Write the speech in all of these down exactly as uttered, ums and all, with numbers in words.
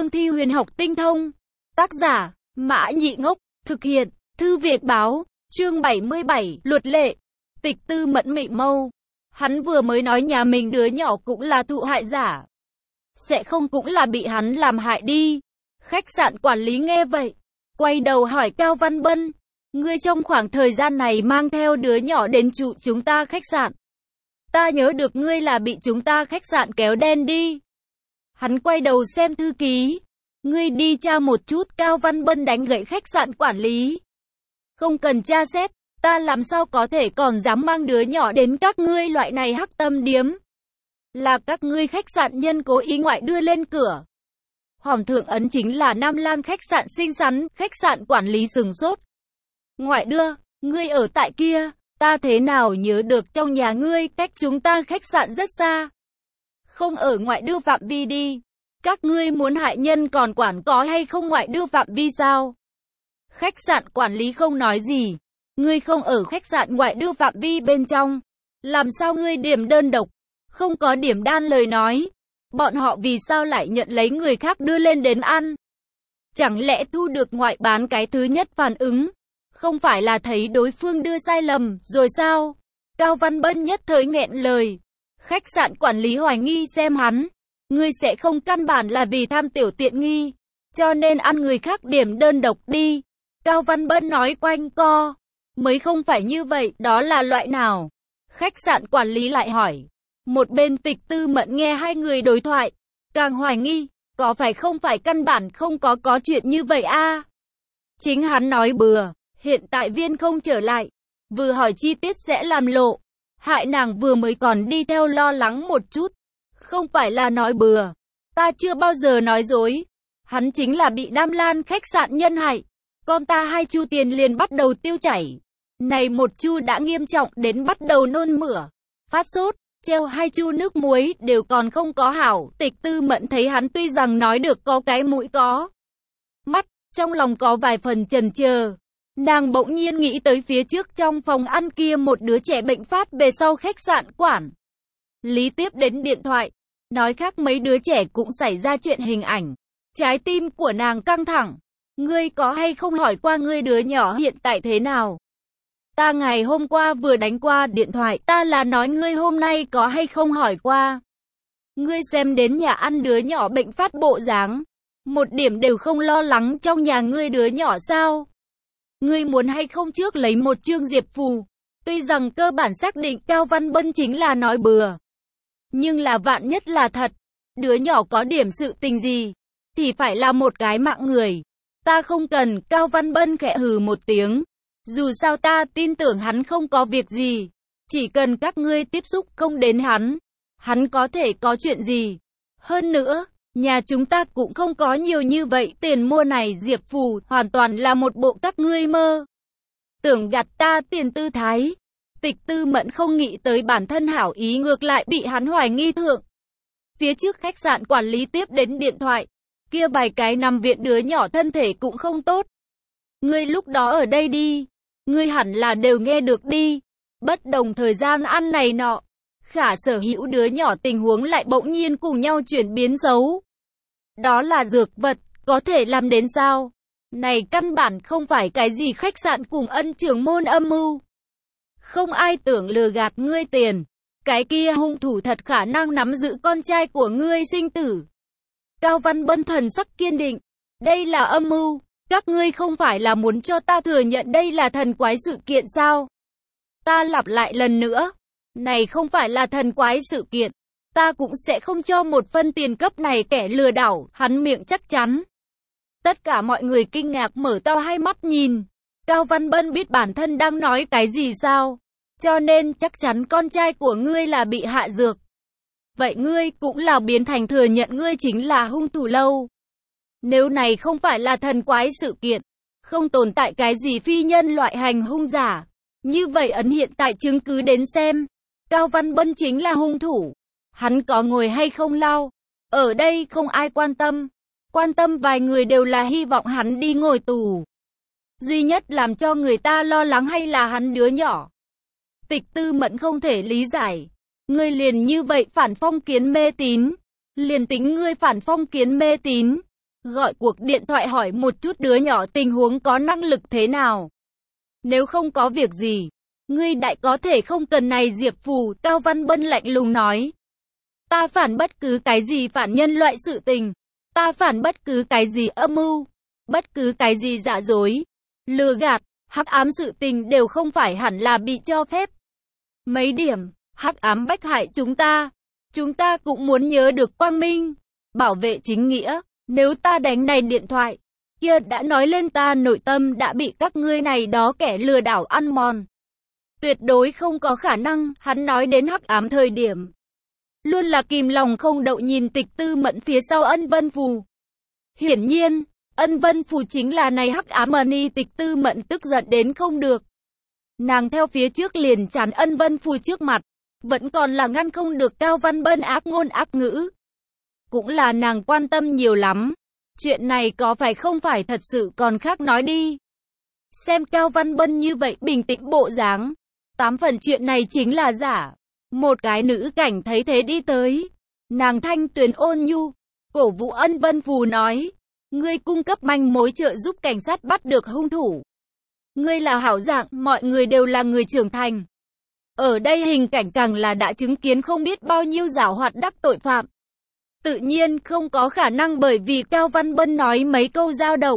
cương thi huyền học tinh thông. Tác giả, Mã Nhị Ngốc, thực hiện, Thư Việt Báo, chương bảy mươi bảy, luật lệ. Tịch Tư Mẫn mị mâu. Hắn vừa mới nói nhà mình đứa nhỏ cũng là thụ hại giả. Sẽ không cũng là bị hắn làm hại đi. Khách sạn quản lý nghe vậy, quay đầu hỏi Cao Văn Bân, ngươi trong khoảng thời gian này mang theo đứa nhỏ đến trụ chúng ta khách sạn. Ta nhớ được ngươi là bị chúng ta khách sạn kéo đen đi. Hắn quay đầu xem thư ký. Ngươi đi tra một chút. Cao Văn Bân đánh gậy khách sạn quản lý. Không cần tra xét, ta làm sao có thể còn dám mang đứa nhỏ đến các ngươi loại này hắc tâm điếm. Là các ngươi khách sạn nhân cố ý ngoại đưa lên cửa. Hoàng thượng ấn chính là Nam Lan khách sạn xinh xắn. Khách sạn quản lý sừng sốt. Ngoại đưa, ngươi ở tại kia, ta thế nào nhớ được trong nhà ngươi cách chúng ta khách sạn rất xa. Không ở ngoại đưa phạm vi đi. Các ngươi muốn hại nhân còn quản có hay không ngoại đưa phạm vi sao? Khách sạn quản lý không nói gì. Ngươi không ở khách sạn ngoại đưa phạm vi bên trong. Làm sao ngươi điểm đơn độc? Không có điểm đan lời nói. Bọn họ vì sao lại nhận lấy người khác đưa lên đến ăn? Chẳng lẽ thu được ngoại bán cái thứ nhất phản ứng? Không phải là thấy đối phương đưa sai lầm rồi sao? Cao Văn Bân nhất thời nghẹn lời. Khách sạn quản lý hoài nghi xem hắn. Ngươi sẽ không căn bản là vì tham tiểu tiện nghi, cho nên ăn người khác điểm đơn độc đi. Cao Văn Bân nói quanh co. Mới không phải như vậy, đó là loại nào? Khách sạn quản lý lại hỏi. Một bên Tịch Tư Mẫn nghe hai người đối thoại, càng hoài nghi, có phải không phải căn bản không có có chuyện như vậy a? À? Chính hắn nói bừa, hiện tại viên không trở lại, vừa hỏi chi tiết sẽ làm lộ, hại nàng vừa mới còn đi theo lo lắng một chút. Không phải là nói bừa, ta chưa bao giờ nói dối. Hắn chính là bị Nam Lan khách sạn nhân hại. Con ta hai chu tiền liền bắt đầu tiêu chảy. Này một chu đã nghiêm trọng đến bắt đầu nôn mửa, phát sốt, treo hai chu nước muối đều còn không có hảo. Tịch Tư Mẫn thấy hắn tuy rằng nói được có cái mũi có mắt, trong lòng có vài phần chần chờ. Nàng bỗng nhiên nghĩ tới phía trước trong phòng ăn kia một đứa trẻ bệnh phát về sau khách sạn quản lý tiếp đến điện thoại. Nói khác mấy đứa trẻ cũng xảy ra chuyện hình ảnh. Trái tim của nàng căng thẳng. Ngươi có hay không hỏi qua ngươi đứa nhỏ hiện tại thế nào? Ta ngày hôm qua vừa đánh qua điện thoại. Ta là nói ngươi hôm nay có hay không hỏi qua? Ngươi xem đến nhà ăn đứa nhỏ bệnh phát bộ dáng. Một điểm đều không lo lắng trong nhà ngươi đứa nhỏ sao? Ngươi muốn hay không trước lấy một chương diệp phù? Tuy rằng cơ bản xác định Cao Văn Bân chính là nói bừa. Nhưng là vạn nhất là thật, đứa nhỏ có điểm sự tình gì, thì phải là một cái mạng người. Ta không cần. Cao Văn Bân khẽ hừ một tiếng. Dù sao ta tin tưởng hắn không có việc gì. Chỉ cần các ngươi tiếp xúc không đến hắn, hắn có thể có chuyện gì. Hơn nữa, nhà chúng ta cũng không có nhiều như vậy tiền mua này diệp phù, hoàn toàn là một bộ các ngươi mơ tưởng gạt ta tiền tư thái. Tịch Tư Mẫn không nghĩ tới bản thân hảo ý ngược lại bị hắn hoài nghi thượng. Phía trước khách sạn quản lý tiếp đến điện thoại, kia vài cái nằm viện đứa nhỏ thân thể cũng không tốt. Ngươi lúc đó ở đây đi, ngươi hẳn là đều nghe được đi. Bất đồng thời gian ăn này nọ, khả sở hữu đứa nhỏ tình huống lại bỗng nhiên cùng nhau chuyển biến xấu. Đó là dược vật, có thể làm đến sao? Này căn bản không phải cái gì khách sạn cùng ân trưởng môn âm mưu. Không ai tưởng lừa gạt ngươi tiền. Cái kia hung thủ thật khả năng nắm giữ con trai của ngươi sinh tử. Cao Văn Bân thần sắc kiên định. Đây là âm mưu. Các ngươi không phải là muốn cho ta thừa nhận đây là thần quái sự kiện sao? Ta lặp lại lần nữa. Này không phải là thần quái sự kiện. Ta cũng sẽ không cho một phân tiền cấp này kẻ lừa đảo. Hắn miệng chắc chắn. Tất cả mọi người kinh ngạc mở to hai mắt nhìn. Cao Văn Bân biết bản thân đang nói cái gì sao? Cho nên chắc chắn con trai của ngươi là bị hạ dược. Vậy ngươi cũng là biến thành thừa nhận ngươi chính là hung thủ lâu. Nếu này không phải là thần quái sự kiện, không tồn tại cái gì phi nhân loại hành hung giả. Như vậy ấn hiện tại chứng cứ đến xem. Cao Văn Bân chính là hung thủ. Hắn có ngồi hay không lao? Ở đây không ai quan tâm. Quan tâm vài người đều là hy vọng hắn đi ngồi tù. Duy nhất làm cho người ta lo lắng hay là hắn đứa nhỏ. Tịch Tư Mẫn không thể lý giải. Ngươi liền như vậy phản phong kiến mê tín. Liền tính ngươi phản phong kiến mê tín, Gọi cuộc điện thoại hỏi một chút đứa nhỏ tình huống có năng lực thế nào. Nếu không có việc gì, ngươi đại có thể không cần này Diệp Phù, Cao Văn Bân lạnh lùng nói. Ta phản bất cứ cái gì phản nhân loại sự tình. Ta phản bất cứ cái gì âm mưu, bất cứ cái gì giả dối, lừa gạt, hắc ám sự tình đều không phải hẳn là bị cho phép. Mấy điểm, hắc ám bách hại chúng ta. Chúng ta cũng muốn nhớ được quang minh, bảo vệ chính nghĩa. Nếu ta đánh này điện thoại, kia đã nói lên ta nội tâm đã bị các ngươi này đó kẻ lừa đảo ăn mòn. Tuyệt đối không có khả năng, hắn nói đến hắc ám thời điểm. Luôn là kìm lòng không đậu nhìn Tịch Tư Mẫn phía sau Ân Vân Phù. Hiển nhiên, Ân Vân Phù chính là này hắc ám mani. Tịch Tư Mẫn tức giận đến không được. Nàng theo phía trước liền chắn Ân Vân Phù trước mặt, vẫn còn là ngăn không được Cao Văn Bân ác ngôn ác ngữ. Cũng là nàng quan tâm nhiều lắm. Chuyện này có phải không phải thật sự còn khác nói đi. Xem Cao Văn Bân như vậy bình tĩnh bộ dáng, tám phần chuyện này chính là giả. Một cái nữ cảnh thấy thế đi tới. Nàng thanh tuyền ôn nhu, cổ vũ Ân Vân Phù nói. Ngươi cung cấp manh mối trợ giúp cảnh sát bắt được hung thủ. Ngươi là hảo dạng, mọi người đều là người trưởng thành. Ở đây hình cảnh càng là đã chứng kiến không biết bao nhiêu giảo hoạt đắc tội phạm. Tự nhiên không có khả năng bởi vì Cao Văn Bân nói mấy câu dao động.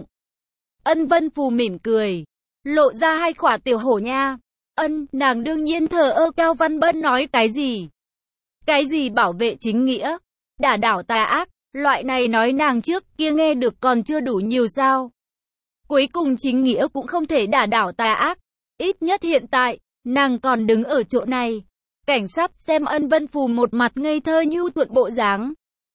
Ân Vân Phù mỉm cười, lộ ra hai khỏa tiểu hổ nha. Ân, nàng đương nhiên thờ ơ. Cao Văn Bân nói cái gì? Cái gì bảo vệ chính nghĩa, đả đảo tà ác, loại này nói nàng trước kia nghe được còn chưa đủ nhiều sao? Cuối cùng chính nghĩa cũng không thể đả đảo tà ác, ít nhất hiện tại, nàng còn đứng ở chỗ này. Cảnh sát xem Ân Vân Phù một mặt ngây thơ nhu thuận bộ dáng,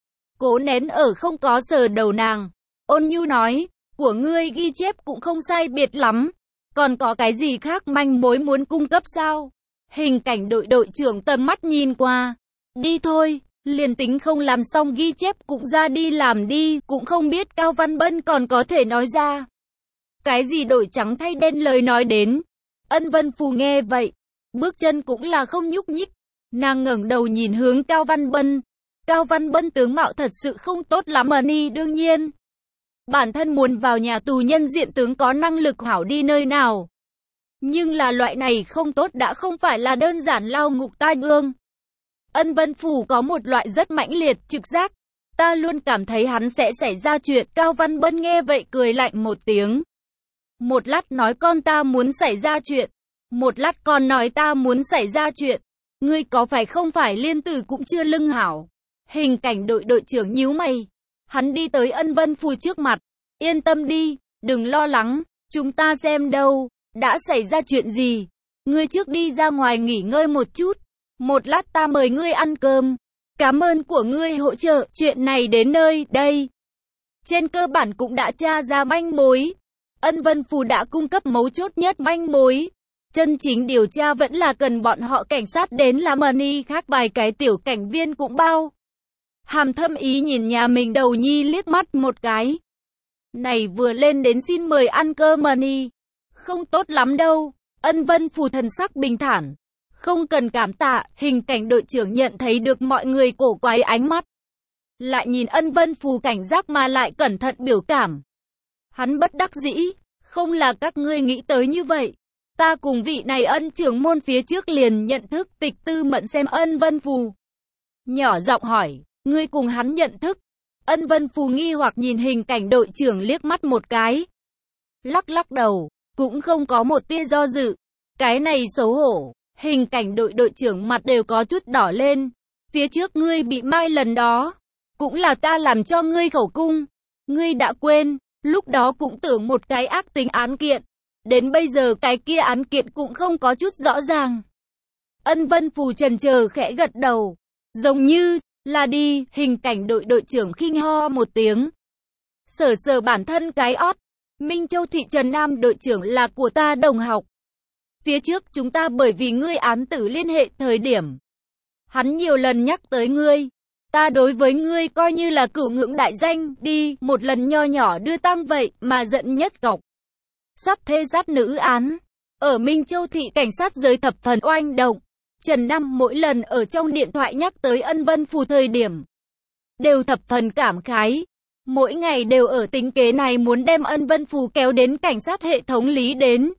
cố nén ở không có sờ đầu nàng, ôn nhu nói, của ngươi ghi chép cũng không sai biệt lắm, còn có cái gì khác manh mối muốn cung cấp sao? Hình cảnh đội đội trưởng tầm mắt nhìn qua, đi thôi, liền tính không làm xong ghi chép cũng ra đi làm đi, cũng không biết Cao Văn Bân còn có thể nói ra. Cái gì đổi trắng thay đen lời nói đến. Ân Vân Phù nghe vậy, bước chân cũng là không nhúc nhích, nàng ngẩng đầu nhìn hướng Cao Văn Bân. Cao Văn Bân tướng mạo thật sự không tốt lắm mà ni đương nhiên. Bản thân muốn vào nhà tù nhân diện tướng có năng lực hảo đi nơi nào. Nhưng là loại này không tốt đã không phải là đơn giản lao ngục tai ương. Ân Vân Phù có một loại rất mãnh liệt trực giác. Ta luôn cảm thấy hắn sẽ xảy ra chuyện. Cao Văn Bân nghe vậy cười lạnh một tiếng. Một lát nói con ta muốn xảy ra chuyện. Một lát con nói ta muốn xảy ra chuyện. Ngươi có phải không phải liên tử cũng chưa lưng hảo. Hình cảnh đội đội trưởng nhíu mày. Hắn đi tới Ân Vân Phù trước mặt. Yên tâm đi, đừng lo lắng. Chúng ta xem đâu, đã xảy ra chuyện gì. Ngươi trước đi ra ngoài nghỉ ngơi một chút. Một lát ta mời ngươi ăn cơm. Cảm ơn của ngươi hỗ trợ. Chuyện này đến nơi đây, trên cơ bản cũng đã tra ra manh mối. Ân Vân Phù đã cung cấp mấu chốt nhất manh mối. Chân chính điều tra vẫn là cần bọn họ cảnh sát đến làm money, khác vài cái tiểu cảnh viên cũng bao. Hàm thâm ý nhìn nhà mình đầu nhi liếc mắt một cái. Này vừa lên đến xin mời ăn cơm money. Không tốt lắm đâu. Ân Vân Phù thần sắc bình thản. Không cần cảm tạ. Hình cảnh đội trưởng nhận thấy được mọi người cổ quái ánh mắt. Lại nhìn Ân Vân Phù cảnh giác mà lại cẩn thận biểu cảm. Hắn bất đắc dĩ. Không là các ngươi nghĩ tới như vậy. Ta cùng vị này Ân trưởng môn phía trước liền nhận thức. Tịch Tư Mẫn xem Ân Vân Phù, nhỏ giọng hỏi, ngươi cùng hắn nhận thức? Ân Vân Phù nghi hoặc nhìn hình cảnh đội trưởng liếc mắt một cái. Lắc lắc đầu, cũng không có một tia do dự. Cái này xấu hổ. Hình cảnh đội đội trưởng mặt đều có chút đỏ lên. Phía trước ngươi bị mai lần đó, cũng là ta làm cho ngươi khẩu cung. Ngươi đã quên, lúc đó cũng tưởng một cái ác tính án kiện. Đến bây giờ cái kia án kiện cũng không có chút rõ ràng. Ân Vân Phù chần chờ khẽ gật đầu. Giống như là đi. Hình cảnh đội đội trưởng khinh ho một tiếng. Sờ sờ bản thân cái ót. Minh Châu thị Trần Nam đội trưởng là của ta đồng học. Phía trước chúng ta bởi vì ngươi án tử liên hệ thời điểm, hắn nhiều lần nhắc tới ngươi. Ta đối với ngươi coi như là cửu ngưỡng đại danh đi. Một lần nho nhỏ đưa tang vậy mà giận nhất cọc. Sát thê sát nữ án. Ở Minh Châu thị cảnh sát giới thập phần oanh động. Trần Nam mỗi lần ở trong điện thoại nhắc tới Ân Vân Phù thời điểm, đều thập phần cảm khái. mỗi ngày đều ở tính kế này muốn đem Ân Vân Phù kéo đến cảnh sát hệ thống lý đến.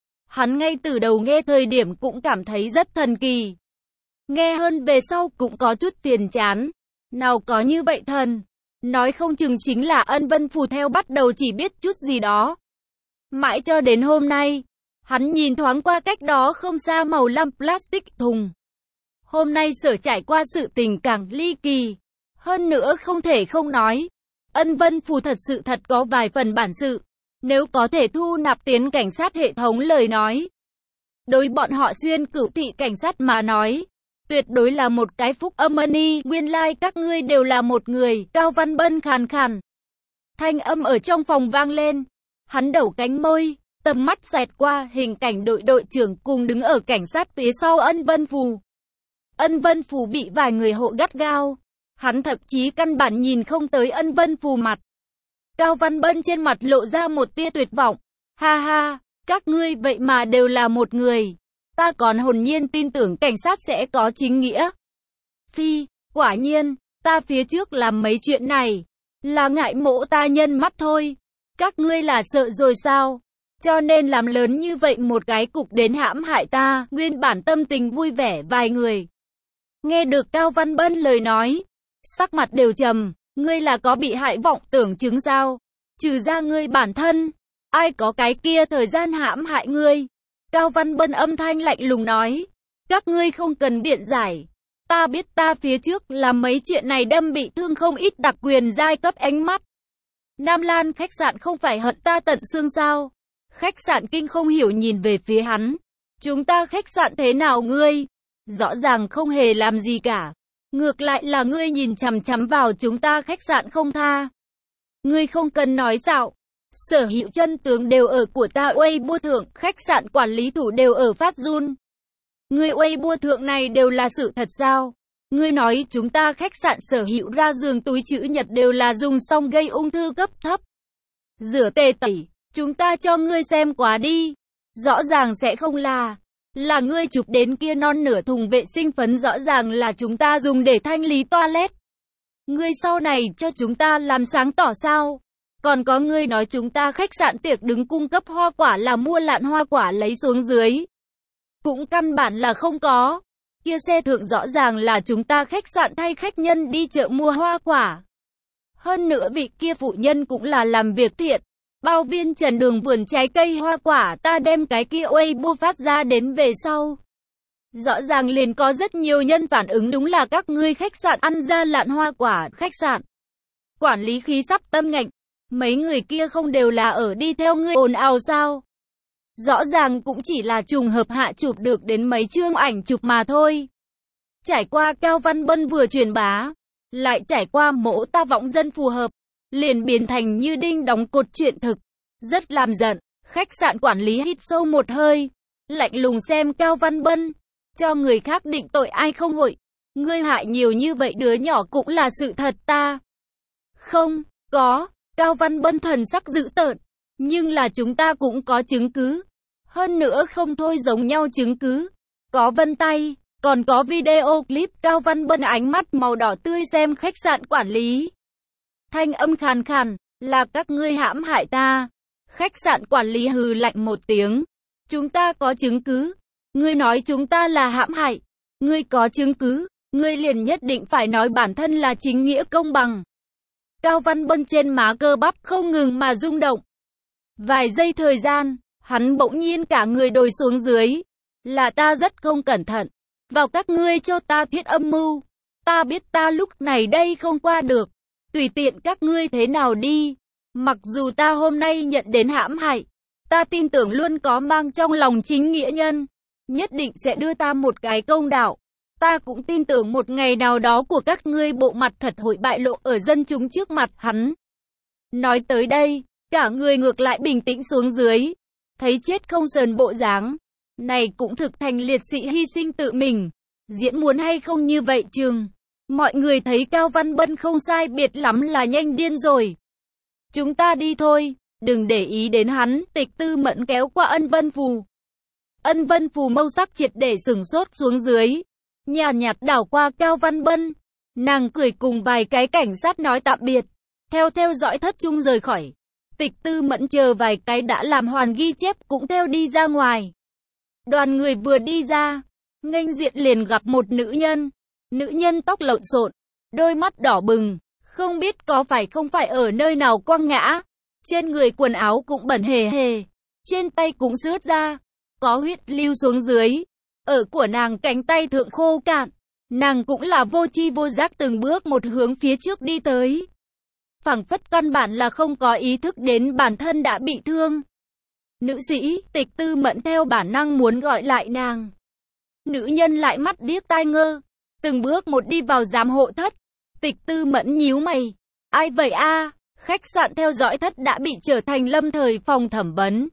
Hắn ngay từ đầu nghe thời điểm cũng cảm thấy rất thần kỳ. Nghe hơn về sau cũng có chút phiền chán. Nào có như vậy thần. Nói không chừng chính là Ân Vân Phù theo bắt đầu chỉ biết chút gì đó. Mãi cho đến hôm nay, hắn nhìn thoáng qua cách đó không xa màu lam plastic thùng. Hôm nay Sở trải qua sự tình càng ly kỳ. Hơn nữa không thể không nói. Ân Vân Phù thật sự thật có vài phần bản sự. Nếu có thể thu nạp tiến cảnh sát hệ thống lời nói. Đối bọn họ xuyên cửu thị cảnh sát mà nói. Tuyệt đối là một cái phúc âm ân. Nguyên lai like các ngươi đều là một người. Cao Văn Bân khàn khàn. Thanh âm ở trong phòng vang lên. Hắn đầu cánh môi. Tầm mắt xẹt qua hình cảnh đội đội trưởng cùng đứng ở cảnh sát phía sau Ân Vân Phù. Ân Vân Phù bị vài người hộ gắt gao. Hắn thậm chí căn bản nhìn không tới Ân Vân Phù mặt. Cao Văn Bân trên mặt lộ ra một tia tuyệt vọng. Ha ha, các ngươi vậy mà đều là một người. Ta còn hồn nhiên tin tưởng cảnh sát sẽ có chính nghĩa. Phi, quả nhiên, ta phía trước làm mấy chuyện này. Là ngại mộ ta nhân mắt thôi. Các ngươi là sợ rồi sao? Cho nên làm lớn như vậy một cái cục đến hãm hại ta. Nguyên bản tâm tình vui vẻ vài người. Nghe được Cao Văn Bân lời nói. Sắc mặt đều trầm. Ngươi là có bị hại vọng tưởng chứng sao? Trừ ra ngươi bản thân. Ai có cái kia thời gian hãm hại ngươi? Cao Văn Bân âm thanh lạnh lùng nói. Các ngươi không cần biện giải. Ta biết ta phía trước làm mấy chuyện này đâm bị thương không ít đặc quyền giai cấp ánh mắt. Nam Lan khách sạn không phải hận ta tận xương sao? Khách sạn kinh không hiểu nhìn về phía hắn. Chúng ta khách sạn thế nào ngươi? Rõ ràng không hề làm gì cả. Ngược lại là ngươi nhìn chằm chằm vào chúng ta khách sạn không tha. Ngươi không cần nói dạo. Sở hữu chân tướng đều ở của ta Weibo thượng, khách sạn quản lý thủ đều ở Phát Run. Ngươi Weibo thượng này đều là sự thật sao? Ngươi nói chúng ta khách sạn sở hữu ra giường túi chữ nhật đều là dùng xong gây ung thư cấp thấp. Rửa tê tẩy, chúng ta cho ngươi xem quá đi. Rõ ràng sẽ không là. Là ngươi chụp đến kia non nửa thùng vệ sinh phấn rõ ràng là chúng ta dùng để thanh lý toilet. Ngươi sau này cho chúng ta làm sáng tỏ sao? Còn có ngươi nói chúng ta khách sạn tiệc đứng cung cấp hoa quả là mua lạn hoa quả lấy xuống dưới. Cũng căn bản là không có. Kia xe thượng rõ ràng là chúng ta khách sạn thay khách nhân đi chợ mua hoa quả. Hơn nữa vị kia phụ nhân cũng là làm việc thiện. Bao viên trần đường vườn trái cây hoa quả ta đem cái kia Weibo phát ra đến về sau. Rõ ràng liền có rất nhiều nhân phản ứng đúng là các ngươi khách sạn ăn ra lạn hoa quả khách sạn. Quản lý khí sắp tâm ngạnh. Mấy người kia không đều là ở đi theo ngươi ồn ào sao? Rõ ràng cũng chỉ là trùng hợp hạ chụp được đến mấy chương ảnh chụp mà thôi. Trải qua Cao Văn Bân vừa truyền bá, lại trải qua mỗ ta võng dân phù hợp, liền biến thành như đinh đóng cột chuyện thực. Rất làm giận, khách sạn quản lý hít sâu một hơi, lạnh lùng xem Cao Văn Bân, cho người khác định tội ai không hội. Ngươi hại nhiều như vậy đứa nhỏ cũng là sự thật ta. Không, có. Cao Văn Bân thần sắc dữ tợn, nhưng là chúng ta cũng có chứng cứ. Hơn nữa không thôi giống nhau chứng cứ. Có vân tay, còn có video clip. Cao Văn Bân ánh mắt màu đỏ tươi xem khách sạn quản lý. Thanh âm khàn khàn, là các ngươi hãm hại ta. Khách sạn quản lý hừ lạnh một tiếng. Chúng ta có chứng cứ. Ngươi nói chúng ta là hãm hại. Ngươi có chứng cứ, ngươi liền nhất định phải nói bản thân là chính nghĩa công bằng. Cao Văn Bân trên má cơ bắp không ngừng mà rung động. Vài giây thời gian, hắn bỗng nhiên cả người đồi xuống dưới. Là ta rất không cẩn thận. Vào các ngươi cho ta thiết âm mưu. Ta biết ta lúc này đây không qua được. Tùy tiện các ngươi thế nào đi. Mặc dù ta hôm nay nhận đến hãm hại. Ta tin tưởng luôn có mang trong lòng chính nghĩa nhân. Nhất định sẽ đưa ta một cái công đạo. Ta cũng tin tưởng một ngày nào đó của các ngươi bộ mặt thật hội bại lộ ở dân chúng trước mặt hắn. Nói tới đây, cả người ngược lại bình tĩnh xuống dưới. Thấy chết không sờn bộ dáng. Này cũng thực thành liệt sĩ hy sinh tự mình. Diễn muốn hay không như vậy chừng. Mọi người thấy Cao Văn Bân không sai biệt lắm là nhanh điên rồi. Chúng ta đi thôi, đừng để ý đến hắn. Tịch Tư Mẫn kéo qua Ân Vân Phù. Ân Vân Phù mâu sắc triệt để sừng sốt xuống dưới. Nhàn nhạt đảo qua Cao Văn Bân. Nàng cười cùng vài cái cảnh sát nói tạm biệt. theo theo dõi thất trung rời khỏi. Tịch Tư Mẫn chờ vài cái đã làm hoàn ghi chép cũng theo đi ra ngoài. Đoàn người vừa đi ra, nghênh diện liền gặp một nữ nhân. Nữ nhân tóc lộn xộn, đôi mắt đỏ bừng, không biết có phải không phải ở nơi nào quăng ngã. Trên người quần áo cũng bẩn hề hề, trên tay cũng rướt ra, có huyết lưu xuống dưới. Ở của nàng cánh tay thượng khô cạn, nàng cũng là vô tri vô giác từng bước một hướng phía trước đi tới. Phảng phất căn bản là không có ý thức đến bản thân đã bị thương. Nữ sĩ, Tịch Tư Mẫn theo bản năng muốn gọi lại nàng. Nữ nhân lại mắt điếc tai ngơ, từng bước một đi vào giám hộ thất. Tịch Tư Mẫn nhíu mày. Ai vậy a? Khách sạn theo dõi thất đã bị trở thành lâm thời phòng thẩm vấn.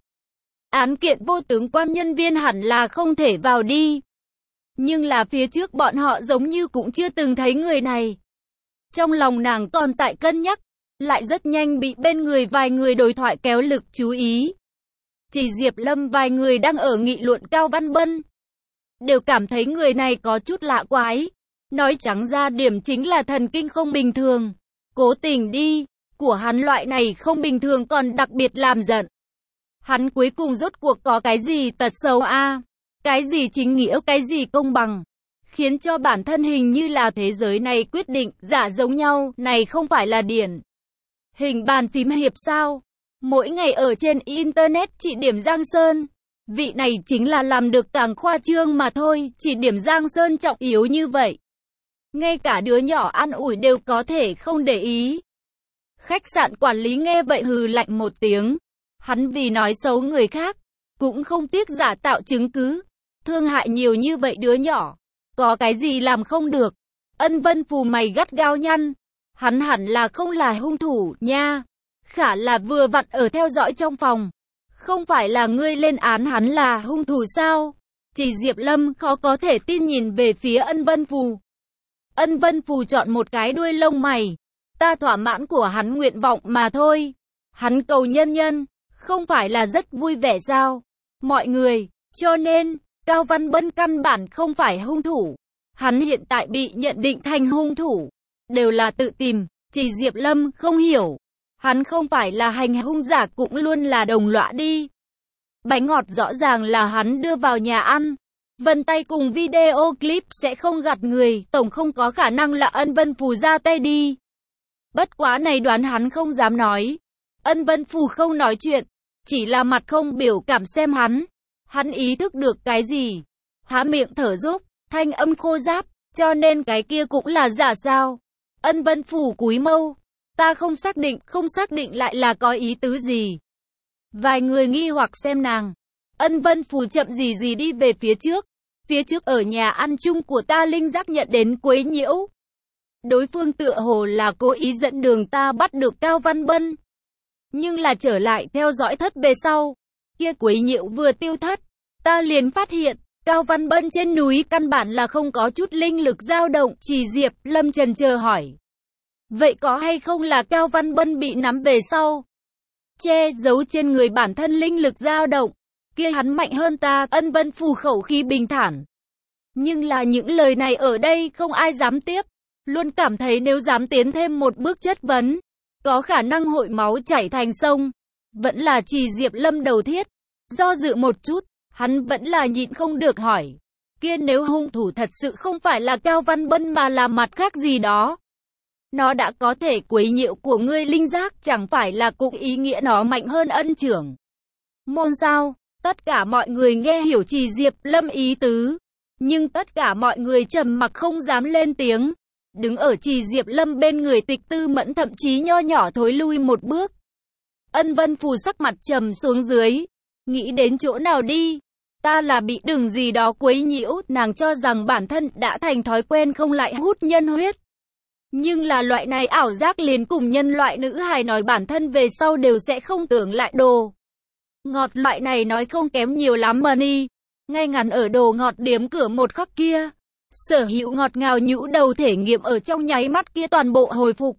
Án kiện vô tướng quan nhân viên hẳn là không thể vào đi. Nhưng là phía trước bọn họ giống như cũng chưa từng thấy người này. Trong lòng nàng còn tại cân nhắc, lại rất nhanh bị bên người vài người đối thoại kéo lực chú ý. Chỉ Diệp Lâm vài người đang ở nghị luận Cao Văn Bân. Đều cảm thấy người này có chút lạ quái. Nói trắng ra điểm chính là thần kinh không bình thường. Cố tình đi, của hắn loại này không bình thường còn đặc biệt làm giận. Hắn cuối cùng rốt cuộc có cái gì tật xấu a? À? Cái gì chính nghĩa, cái gì công bằng? Khiến cho bản thân hình như là thế giới này quyết định, giả giống nhau, này không phải là điển hình bàn phím hiệp sao? Mỗi ngày ở trên Internet chỉ điểm Giang Sơn. Vị này chính là làm được càng khoa trương mà thôi, chỉ điểm Giang Sơn trọng yếu như vậy. Ngay cả đứa nhỏ an ủi đều có thể không để ý. Khách sạn quản lý nghe vậy hừ lạnh một tiếng. Hắn vì nói xấu người khác, cũng không tiếc giả tạo chứng cứ. Thương hại nhiều như vậy đứa nhỏ, có cái gì làm không được. Ân Vân Phù mày gắt gao nhăn. Hắn hẳn là không là hung thủ nha. Khả là vừa vặn ở theo dõi trong phòng. Không phải là ngươi lên án hắn là hung thủ sao? Chỉ Diệp Lâm khó có thể tin nhìn về phía Ân Vân Phù. Ân Vân Phù chọn một cái đuôi lông mày. Ta thỏa mãn của hắn nguyện vọng mà thôi. Hắn cầu nhân nhân, không phải là rất vui vẻ sao? Mọi người, cho nên, Cao Văn Bân căn bản không phải hung thủ. Hắn hiện tại bị nhận định thành hung thủ. Đều là tự tìm, chỉ Diệp Lâm không hiểu. Hắn không phải là hành hung giả cũng luôn là đồng lõa đi. Bánh ngọt rõ ràng là hắn đưa vào nhà ăn. Vân tay cùng video clip sẽ không gạt người, tổng không có khả năng là Ân Vân Phù ra tay đi. Bất quá này đoán hắn không dám nói. Ân Vân Phù không nói chuyện, chỉ là mặt không biểu cảm xem hắn. Hắn ý thức được cái gì? Há miệng thở dốc, thanh âm khô ráp, cho nên cái kia cũng là giả sao? Ân Vân Phù cúi mâu. Ta không xác định, không xác định lại là có ý tứ gì. Vài người nghi hoặc xem nàng. Ân Vân Phù chậm gì gì đi về phía trước. Phía trước ở nhà ăn chung của ta linh giác nhận đến quấy nhiễu. Đối phương tựa hồ là cố ý dẫn đường ta bắt được Cao Văn Bân. Nhưng là trở lại theo dõi thất về sau. Kia quấy nhiễu vừa tiêu thất. Ta liền phát hiện, Cao Văn Bân trên núi căn bản là không có chút linh lực dao động. Chỉ Diệp Lâm chần chờ hỏi. Vậy có hay không là Cao Văn Bân bị nắm về sau? Che giấu trên người bản thân linh lực dao động. Kia hắn mạnh hơn ta. Ân Vân Phù khẩu khí bình thản. Nhưng là những lời này ở đây không ai dám tiếp. Luôn cảm thấy nếu dám tiến thêm một bước chất vấn, có khả năng hội máu chảy thành sông. Vẫn là chỉ Diệp Lâm đầu thiết. Do dự một chút, hắn vẫn là nhịn không được hỏi. Kia nếu hung thủ thật sự không phải là Cao Văn Bân mà là mặt khác gì đó. Nó đã có thể quấy nhiễu của ngươi linh giác, chẳng phải là cũng ý nghĩa nó mạnh hơn ân trưởng môn sao? Tất cả mọi người nghe hiểu chỉ Diệp Lâm ý tứ. Nhưng tất cả mọi người trầm mặc không dám lên tiếng. Đứng ở chỉ Diệp Lâm bên người Tịch Tư Mẫn thậm chí nho nhỏ thối lui một bước. Ân Vân Phù sắc mặt trầm xuống dưới. Nghĩ đến chỗ nào đi? Ta là bị đừng gì đó quấy nhiễu. Nàng cho rằng bản thân đã thành thói quen không lại hút nhân huyết. Nhưng là loại này ảo giác liền cùng nhân loại nữ hài nói bản thân về sau đều sẽ không tưởng lại đồ ngọt loại này nói không kém nhiều lắm mà ni. Ngay ngắn ở đồ ngọt điếm cửa một khắc kia. Sở hữu ngọt ngào nhũ đầu thể nghiệm ở trong nháy mắt kia toàn bộ hồi phục.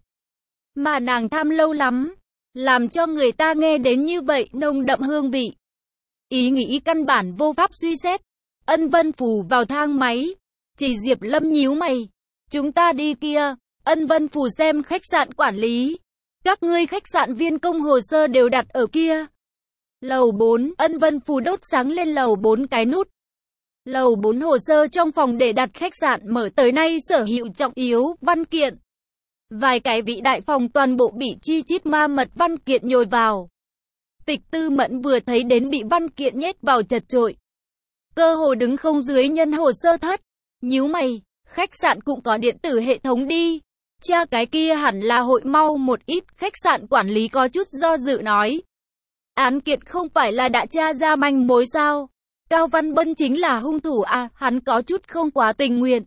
Mà nàng tham lâu lắm. Làm cho người ta nghe đến như vậy nồng đậm hương vị. Ý nghĩ căn bản vô pháp suy xét. Ân Vân Phù vào thang máy. Chỉ Diệp Lâm nhíu mày. Chúng ta đi kia. Ân Vân Phù xem khách sạn quản lý. Các ngươi khách sạn Viên Công hồ sơ đều đặt ở kia. Lầu bốn, Ân Vân Phù đốt sáng lên lầu bốn cái nút. Lầu bốn hồ sơ trong phòng để đặt khách sạn mở tới nay sở hữu trọng yếu, văn kiện. Vài cái vị đại phòng toàn bộ bị chi chít ma mật văn kiện nhồi vào. Tịch Tư Mẫn vừa thấy đến bị văn kiện nhét vào chật chội. Cơ hồ đứng không dưới nhân hồ sơ thất. Nhíu mày, khách sạn cũng có điện tử hệ thống đi. Cha cái kia hẳn là hội mau một ít, khách sạn quản lý có chút do dự nói. Án kiện không phải là đã tra ra manh mối sao? Cao Văn Bân chính là hung thủ à, hắn có chút không quá tình nguyện.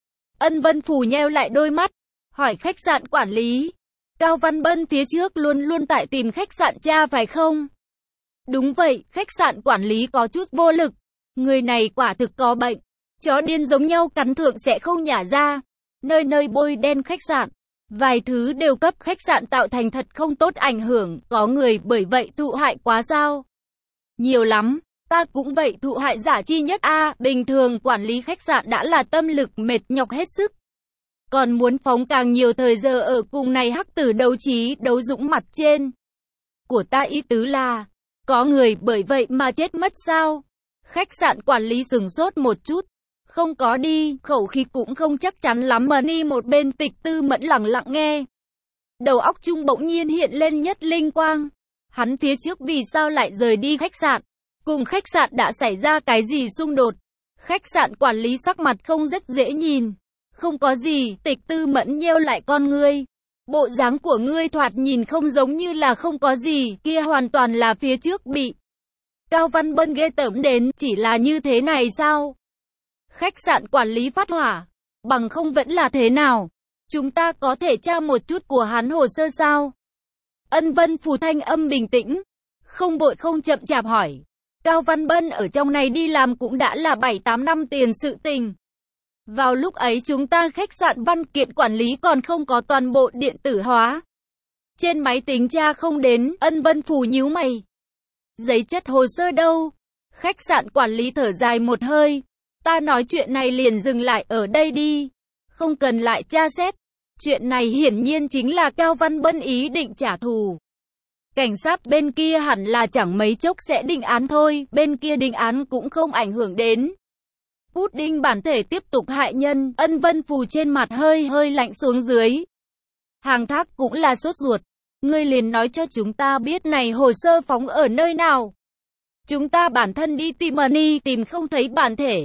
Ân Vân Phù nheo lại đôi mắt, hỏi khách sạn quản lý. Cao Văn Bân phía trước luôn luôn tại tìm khách sạn tra phải không? Đúng vậy, khách sạn quản lý có chút vô lực. Người này quả thực có bệnh. Chó điên giống nhau cắn thượng sẽ không nhả ra. Nơi nơi bôi đen khách sạn. Vài thứ đều cấp khách sạn tạo thành thật không tốt ảnh hưởng. Có người bởi vậy thụ hại quá sao? Nhiều lắm. Ta cũng vậy, thụ hại giả chi nhất a à, bình thường quản lý khách sạn đã là tâm lực mệt nhọc hết sức. Còn muốn phóng càng nhiều thời giờ ở cùng này hắc tử đấu trí, đấu dũng mặt trên. Của ta ý tứ là, có người bởi vậy mà chết mất sao? Khách sạn quản lý sửng sốt một chút. Không có đi, khẩu khí cũng không chắc chắn lắm mà đi một bên. Tịch Tư Mẫn lặng lặng nghe. Đầu óc Trung bỗng nhiên hiện lên nhất linh quang. Hắn phía trước vì sao lại rời đi khách sạn? Cùng khách sạn đã xảy ra cái gì xung đột? Khách sạn quản lý sắc mặt không rất dễ nhìn. Không có gì, Tịch Tư Mẫn nheo lại con ngươi. Bộ dáng của ngươi thoạt nhìn không giống như là không có gì, kia hoàn toàn là phía trước bị. Cao Văn Bân ghê tởm đến, chỉ là như thế này sao? Khách sạn quản lý phát hỏa, bằng không vẫn là thế nào? Chúng ta có thể tra một chút của hắn hồ sơ sao? Ân Vân Phù thanh âm bình tĩnh, không vội không chậm chạp hỏi. Cao Văn Bân ở trong này đi làm cũng đã là bảy tám năm tiền sự tình. Vào lúc ấy chúng ta khách sạn văn kiện quản lý còn không có toàn bộ điện tử hóa. Trên máy tính tra không đến, Ân Vân Phù nhíu mày. Giấy chất hồ sơ đâu? Khách sạn quản lý thở dài một hơi. Ta nói chuyện này liền dừng lại ở đây đi. Không cần lại tra xét. Chuyện này hiển nhiên chính là Cao Văn Bân ý định trả thù. Cảnh sát bên kia hẳn là chẳng mấy chốc sẽ định án thôi, bên kia định án cũng không ảnh hưởng đến. Pudding bản thể tiếp tục hại nhân, Ân Vân Phù trên mặt hơi hơi lạnh xuống dưới. Hàng Thác cũng là sốt ruột. Ngươi liền nói cho chúng ta biết này hồ sơ phóng ở nơi nào. Chúng ta bản thân đi tìm mà đi, tìm không thấy bản thể.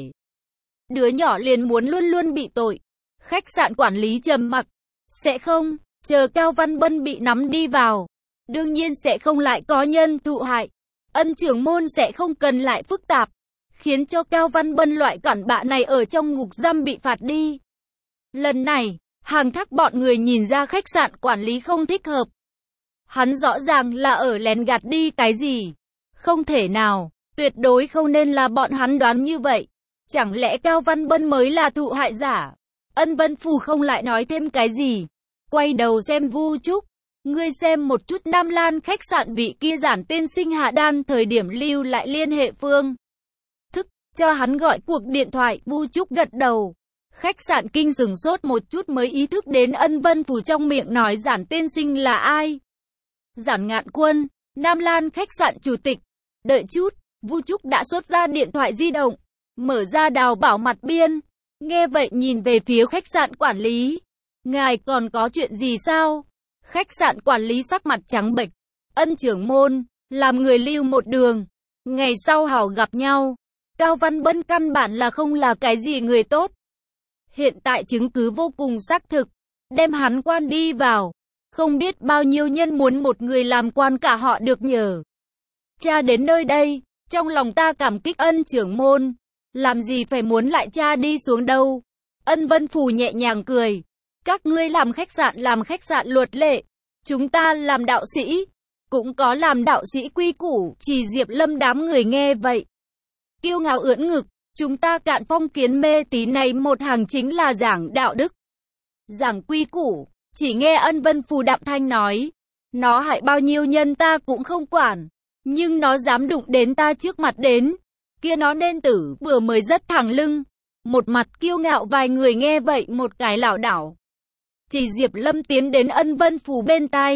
Đứa nhỏ liền muốn luôn luôn bị tội. Khách sạn quản lý trầm mặc. Sẽ không, chờ Cao Văn Bân bị nắm đi vào. Đương nhiên sẽ không lại có nhân thụ hại. Ân trưởng môn sẽ không cần lại phức tạp. Khiến cho Cao Văn Bân loại cặn bạ này ở trong ngục giam bị phạt đi. Lần này, Hàng Thác bọn người nhìn ra khách sạn quản lý không thích hợp. Hắn rõ ràng là ở lén gạt đi cái gì. Không thể nào, tuyệt đối không nên là bọn hắn đoán như vậy. Chẳng lẽ Cao Văn Bân mới là thụ hại giả? Ân Vân Phù không lại nói thêm cái gì. Quay đầu xem Vu Trúc. Ngươi xem một chút Nam Lan khách sạn vị kia giản tiên sinh hạ đan thời điểm lưu lại liên hệ phương thức, cho hắn gọi cuộc điện thoại. Vu Trúc gật đầu. Khách sạn kinh sửng sốt một chút mới ý thức đến Ân Vân Phù trong miệng nói giản tiên sinh là ai. Giản Ngạn Quân, Nam Lan khách sạn chủ tịch. Đợi chút, Vu Trúc đã xuất ra điện thoại di động, mở ra đào bảo mặt biên. Nghe vậy nhìn về phía khách sạn quản lý. Ngài còn có chuyện gì sao? Khách sạn quản lý sắc mặt trắng bệch. Ân trưởng môn, làm người lưu một đường. Ngày sau hảo gặp nhau. Cao Văn Bân căn bản là không là cái gì người tốt. Hiện tại chứng cứ vô cùng xác thực. Đem hắn quan đi vào. Không biết bao nhiêu nhân muốn một người làm quan cả họ được nhờ. Cha đến nơi đây, trong lòng ta cảm kích Ân trưởng môn. Làm gì phải muốn lại cha đi xuống đâu. Ân Vân Phù nhẹ nhàng cười. Các ngươi làm khách sạn làm khách sạn luật lệ. Chúng ta làm đạo sĩ. Cũng có làm đạo sĩ quy củ. Chỉ Diệp Lâm đám người nghe vậy. Kiêu ngạo ưỡn ngực. Chúng ta cạn phong kiến mê tín này một hàng chính là giảng đạo đức. Giảng quy củ. Chỉ nghe Ân Vân Phù đạm thanh nói. Nó hại bao nhiêu nhân ta cũng không quản. Nhưng nó dám đụng đến ta trước mặt đến. Kia nó nên tử. Vừa mới rất thẳng lưng. Một mặt kiêu ngạo, vài người nghe vậy một cái lảo đảo. Chỉ Diệp Lâm tiến đến Ân Vân Phù bên tai.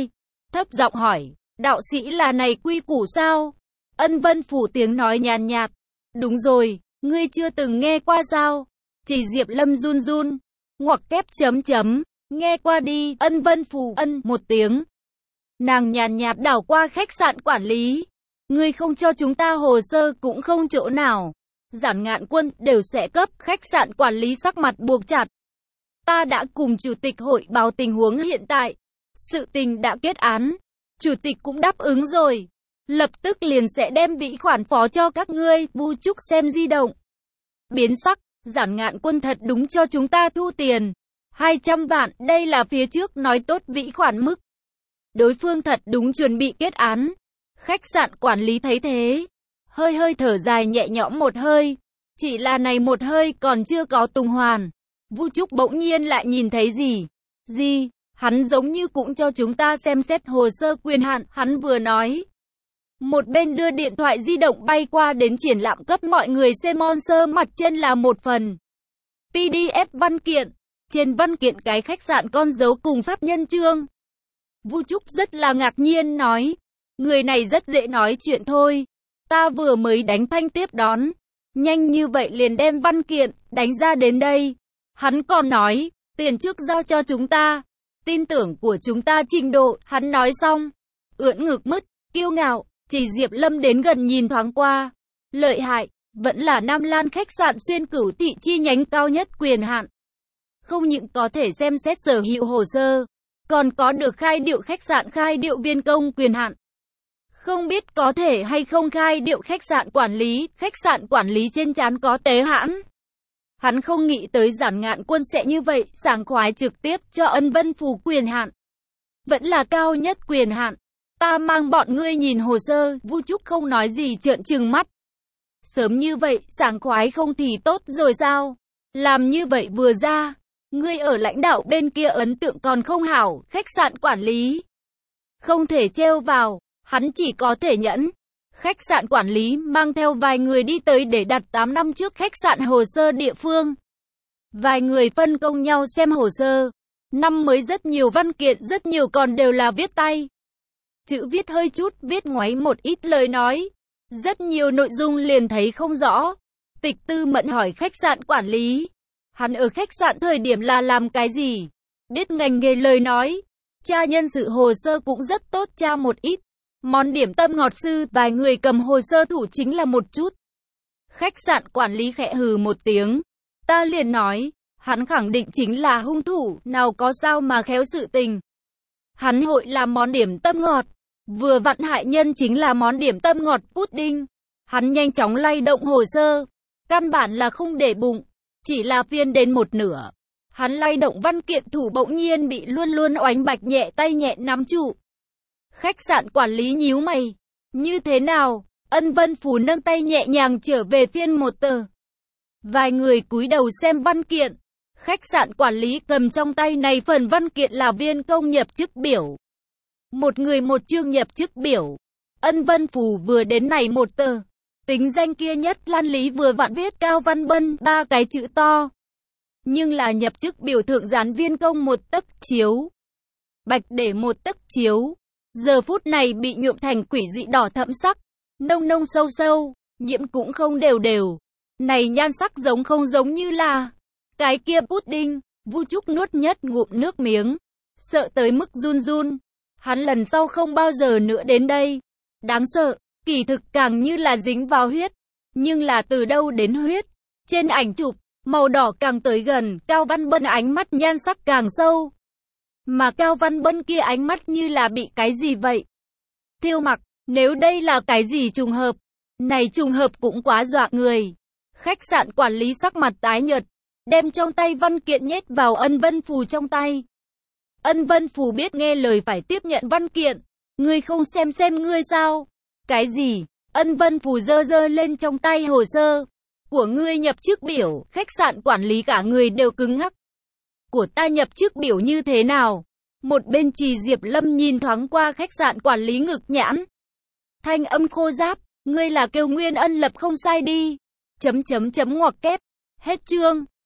thấp giọng hỏi, đạo sĩ là này quy củ sao? Ân Vân Phủ tiếng nói nhàn nhạt, đúng rồi, ngươi chưa từng nghe qua sao? Chỉ Diệp Lâm run run, ngoặc kép chấm chấm, nghe qua đi, Ân Vân Phủ ân một tiếng. Nàng nhàn nhạt đảo qua khách sạn quản lý. Ngươi không cho chúng ta hồ sơ cũng không chỗ nào. Giản Ngạn Quân đều sẽ cấp, khách sạn quản lý sắc mặt buộc chặt. Ta đã cùng chủ tịch hội báo tình huống hiện tại. Sự tình đã kết án. Chủ tịch cũng đáp ứng rồi. Lập tức liền sẽ đem vị khoản phó cho các ngươi. Vu Trúc xem di động. Biến sắc, Giản Ngạn Quân thật đúng cho chúng ta thu tiền. hai trăm vạn, đây là phía trước nói tốt vị khoản mức. Đối phương thật đúng chuẩn bị kết án. Khách sạn quản lý thấy thế, hơi hơi thở dài nhẹ nhõm một hơi. Chỉ là này một hơi còn chưa có tuần hoàn. Vu Trúc bỗng nhiên lại nhìn thấy gì? Gì? Hắn giống như cũng cho chúng ta xem xét hồ sơ quyền hạn, hắn vừa nói. Một bên đưa điện thoại di động bay qua đến triển lãm cấp mọi người xem sponsor, mặt trên là một phần pê đê ép văn kiện. Trên văn kiện cái khách sạn con dấu cùng pháp nhân chương. Vu Trúc rất là ngạc nhiên nói. Người này rất dễ nói chuyện thôi. Ta vừa mới đánh thanh tiếp đón. Nhanh như vậy liền đem văn kiện, đánh ra đến đây. Hắn còn nói, tiền trước giao cho chúng ta. Tin tưởng của chúng ta trình độ, hắn nói xong. Ưỡn ngực mất, kiêu ngạo, chỉ Diệp Lâm đến gần nhìn thoáng qua. Lợi hại, vẫn là Nam Lan khách sạn xuyên cửu thị chi nhánh cao nhất quyền hạn. Không những có thể xem xét sở hữu hồ sơ, còn có được khai điệu khách sạn khai điệu viên công quyền hạn. Không biết có thể hay không khai điệu khách sạn quản lý, khách sạn quản lý trên trán có tế hãn. Hắn không nghĩ tới Giản Ngạn Quân sẽ như vậy, sảng khoái trực tiếp cho Ân Vân Phủ quyền hạn. Vẫn là cao nhất quyền hạn. Ta mang bọn ngươi nhìn hồ sơ, Vu Trúc không nói gì trợn trừng mắt. Sớm như vậy, sảng khoái không thì tốt rồi sao? Làm như vậy vừa ra, ngươi ở lãnh đạo bên kia ấn tượng còn không hảo, khách sạn quản lý. Không thể trêu vào, hắn chỉ có thể nhẫn. Khách sạn quản lý mang theo vài người đi tới để đặt tám năm trước khách sạn hồ sơ địa phương. Vài người phân công nhau xem hồ sơ. Năm mới rất nhiều văn kiện, rất nhiều còn đều là viết tay. Chữ viết hơi chút, viết ngoáy một ít lời nói. Rất nhiều nội dung liền thấy không rõ. Tịch Tư Mẫn hỏi khách sạn quản lý. Hắn ở khách sạn thời điểm là làm cái gì? Biết ngành nghề lời nói. Tra nhân sự hồ sơ cũng rất tốt, tra một ít. Món điểm tâm ngọt sư, vài người cầm hồ sơ thủ chính là một chút. Khách sạn quản lý khẽ hừ một tiếng. Ta liền nói, hắn khẳng định chính là hung thủ, nào có sao mà khéo sự tình. Hắn hội làm món điểm tâm ngọt. Vừa vặn hại nhân chính là món điểm tâm ngọt pudding. Hắn nhanh chóng lay động hồ sơ. Căn bản là không để bụng. Chỉ là phiên đến một nửa. Hắn lay động văn kiện thủ bỗng nhiên bị luôn luôn oánh bạch nhẹ tay nhẹ nắm trụ. Khách sạn quản lý nhíu mày. Như thế nào? Ân Vân Phủ nâng tay nhẹ nhàng trở về phiên một tờ. Vài người cúi đầu xem văn kiện. Khách sạn quản lý cầm trong tay này phần văn kiện là viên công nhập chức biểu. Một người một chương nhập chức biểu. Ân Vân Phủ vừa đến này một tờ. Tính danh kia nhất Lan Lý vừa vặn viết Cao Văn Bân ba cái chữ to. Nhưng là nhập chức biểu thượng dán viên công một tấc chiếu. Bạch để một tấc chiếu. Giờ phút này bị nhuộm thành quỷ dị đỏ thẫm sắc. Nông nông sâu sâu. Nhiễm cũng không đều đều. Này nhan sắc giống không giống như là cái kia pudding. Vu Trúc nuốt nhất ngụm nước miếng. Sợ tới mức run run. Hắn lần sau không bao giờ nữa đến đây. Đáng sợ. Kỳ thực càng như là dính vào huyết. Nhưng là từ đâu đến huyết? Trên ảnh chụp, màu đỏ càng tới gần, Cao Văn Bân ánh mắt nhan sắc càng sâu. Mà Cao Văn Bân kia ánh mắt như là bị cái gì vậy? Tiêu Mặc, nếu đây là cái gì trùng hợp? Này trùng hợp cũng quá dọa người. Khách sạn quản lý sắc mặt tái nhợt, đem trong tay văn kiện nhét vào Ân Vân Phủ trong tay. Ân Vân Phủ biết nghe lời phải tiếp nhận văn kiện. Ngươi không xem xem ngươi sao? Cái gì? Ân Vân Phủ giơ giơ lên trong tay hồ sơ. Của ngươi nhập chức biểu, khách sạn quản lý cả người đều cứng ngắc. Của ta nhập chức biểu như thế nào? Một bên Trì Diệp Lâm nhìn thoáng qua khách sạn quản lý ngực nhãn. Thanh âm khô ráp, ngươi là kêu Nguyên Ân Lập không sai đi. Chấm chấm chấm ngoặc kép. Hết chương.